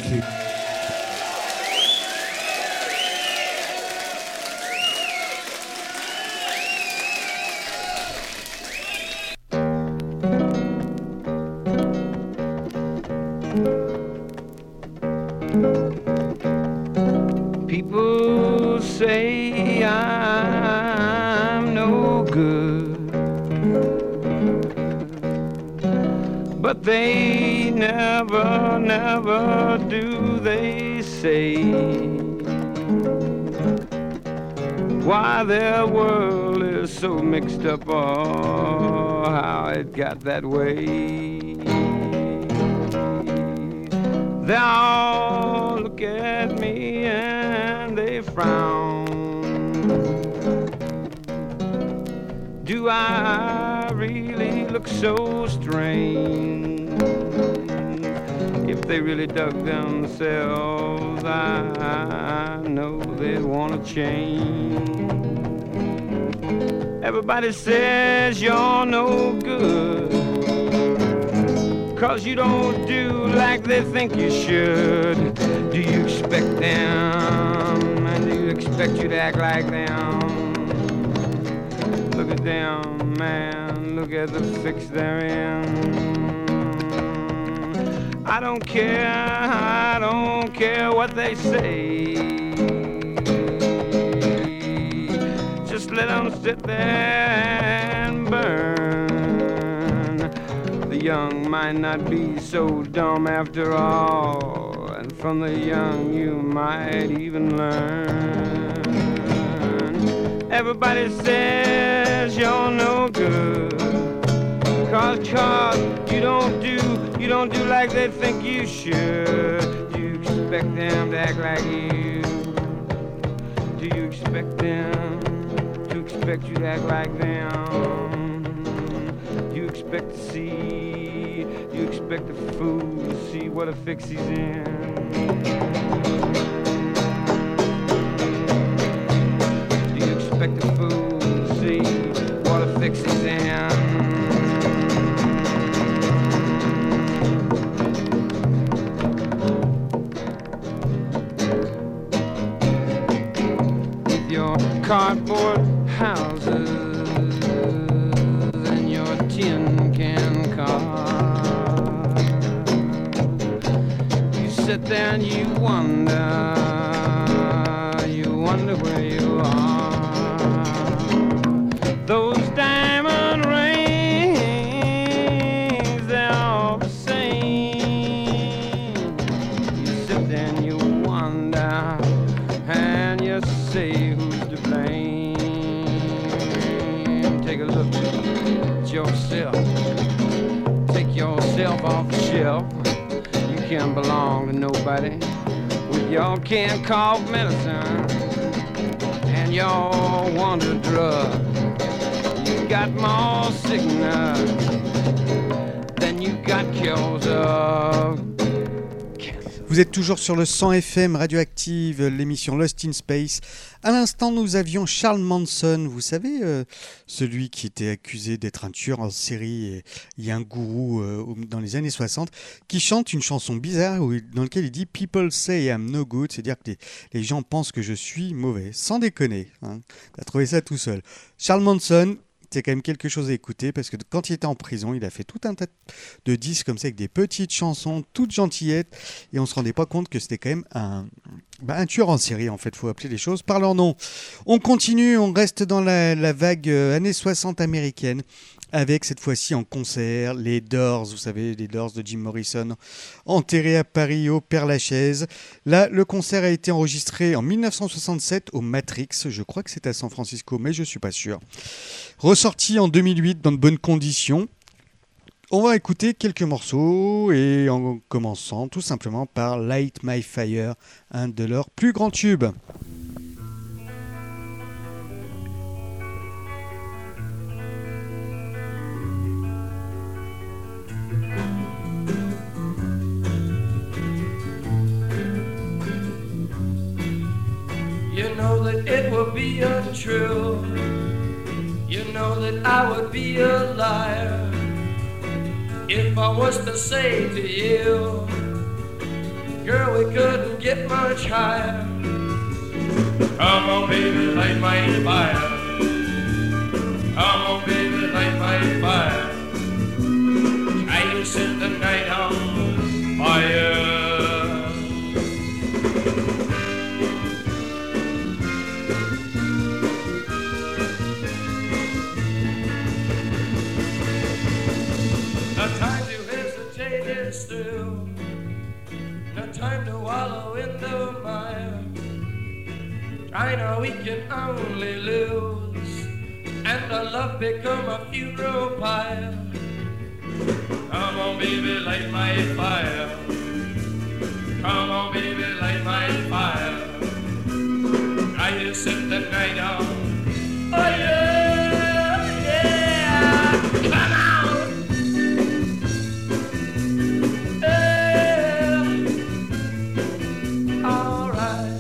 Cube. People say I'm no good, but they never, never do, they say, why their world is so mixed up, oh, how it got that way. They all look at me and they frown. Do I really look so strange? If they really dug themselves, I know they'd want to change. Everybody says you're no good, 'cause you don't do like they think you should. Do you expect them, and do you expect you to act like them? Look at them, man, look at the fix they're in. I don't care, I don't care what they say. Just let them sit there and burn. The young might not be so dumb after all, and from the young you might even learn. Everybody says you're no good, cause, cause you don't do, you don't do like they think you should. Do you expect them to act like you? Do you expect them to expect you to act like them? Do you expect to see, you expect a fool to see what a fix he's in? Do you expect a fool to see what a fix he's in? With your cardboard houses and your tin can cars, you sit there and you wonder, you wonder where you are. Those diamond rings, they're all the same. You sit there and you wonder, and you say who's to blame. Take a look at yourself, take yourself off the shelf. You can't belong to nobody with your can't cough medicine and your wonder drug. You got more sickness than you got cures of. Vous êtes toujours sur le cent F M Radioactive, l'émission Lost in Space. À l'instant, nous avions Charles Manson, vous savez, euh, celui qui était accusé d'être un tueur en série et, et un gourou euh, dans les années soixante, qui chante une chanson bizarre où, dans laquelle il dit « People say I'm no good », c'est-à-dire que les, les gens pensent que je suis mauvais, sans déconner. Hein. T'as trouvé ça tout seul. Charles Manson, c'est quand même quelque chose à écouter parce que quand il était en prison, il a fait tout un tas de disques comme ça avec des petites chansons, toutes gentillettes, et on se rendait pas compte que c'était quand même un, bah, un tueur en série en fait. Faut appeler les choses par leur nom. On continue, on reste dans la, la vague euh, années soixante américaine avec cette fois-ci en concert les Doors, vous savez, les Doors de Jim Morrison, enterrés à Paris au Père-Lachaise. Là, le concert a été enregistré en dix-neuf cent soixante-sept au Matrix, je crois que c'est à San Francisco, mais je suis pas sûr. Ressorti en deux mille huit dans de bonnes conditions. On va écouter quelques morceaux et en commençant tout simplement par Light My Fire, un de leurs plus grands tubes. You know that it would be untrue. You know that I would be a liar if I was to say to you, girl, we couldn't get much higher. Come on, baby, light my fire. Come on, baby, light my fire. Try to set the night on fire. No time to hesitate is through. No time to wallow in the mire. I know we can only lose, and our love become a funeral pyre. Come on, baby, light my fire. Come on, baby, light my fire. Try to set the night on. Oh yeah, yeah, come on. Yeah, all right.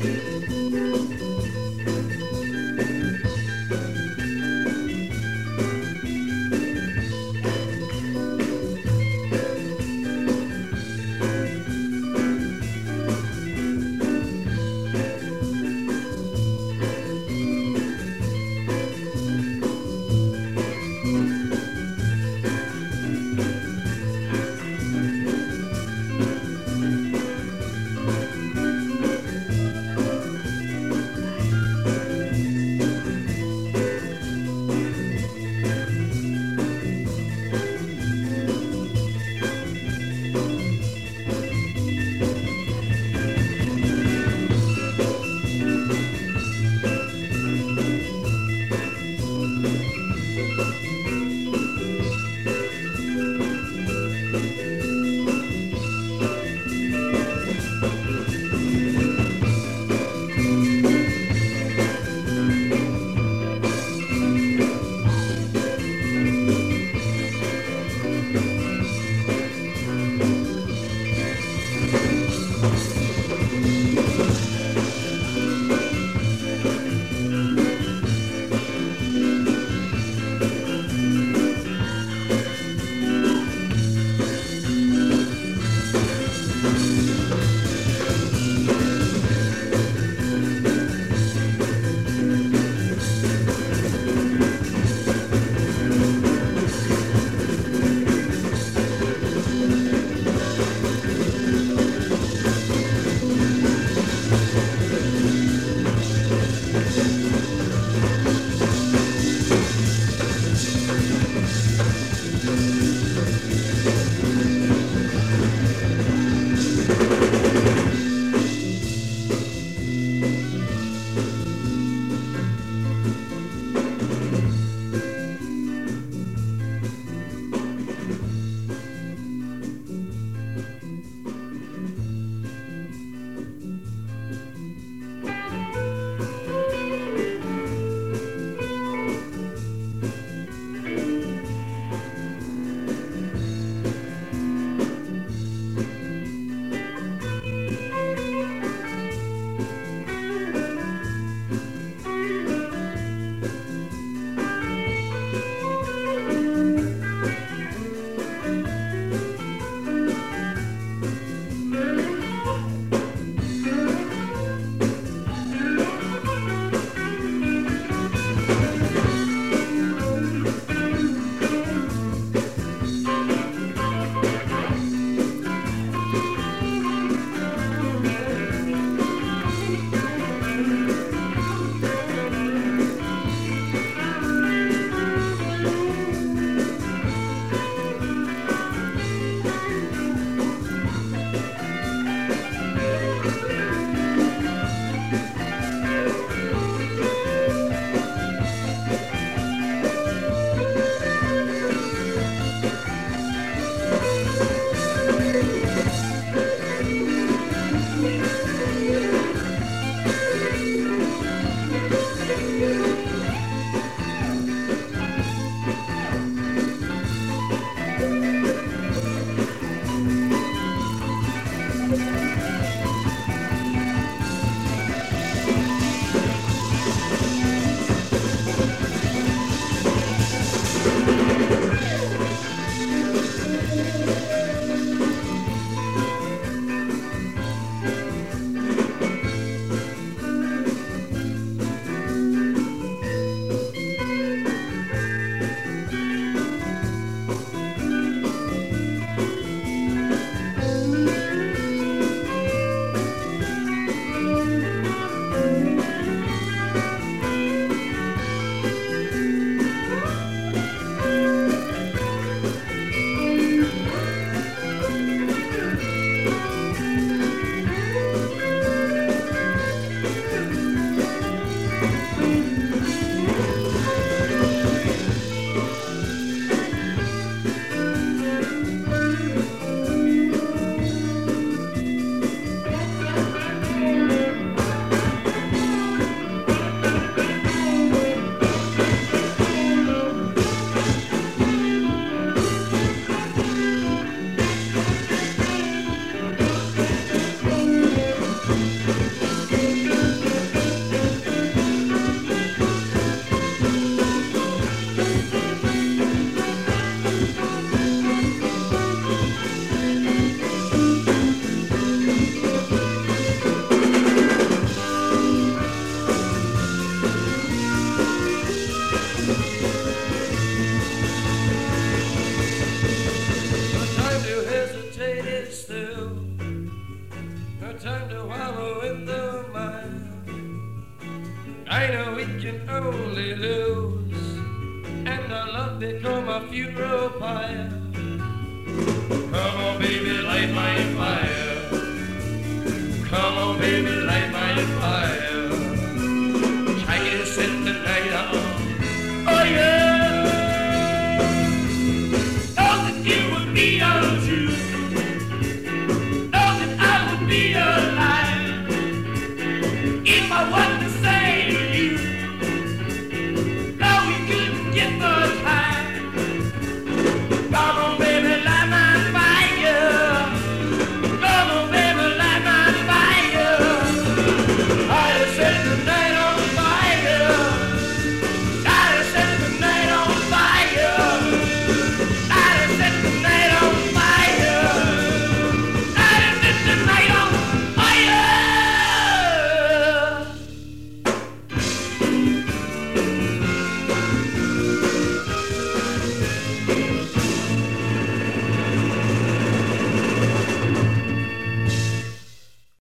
I know we can only lose, and our love become a funeral pyre. Come on, baby, light my fire. Come on, baby, light my fire.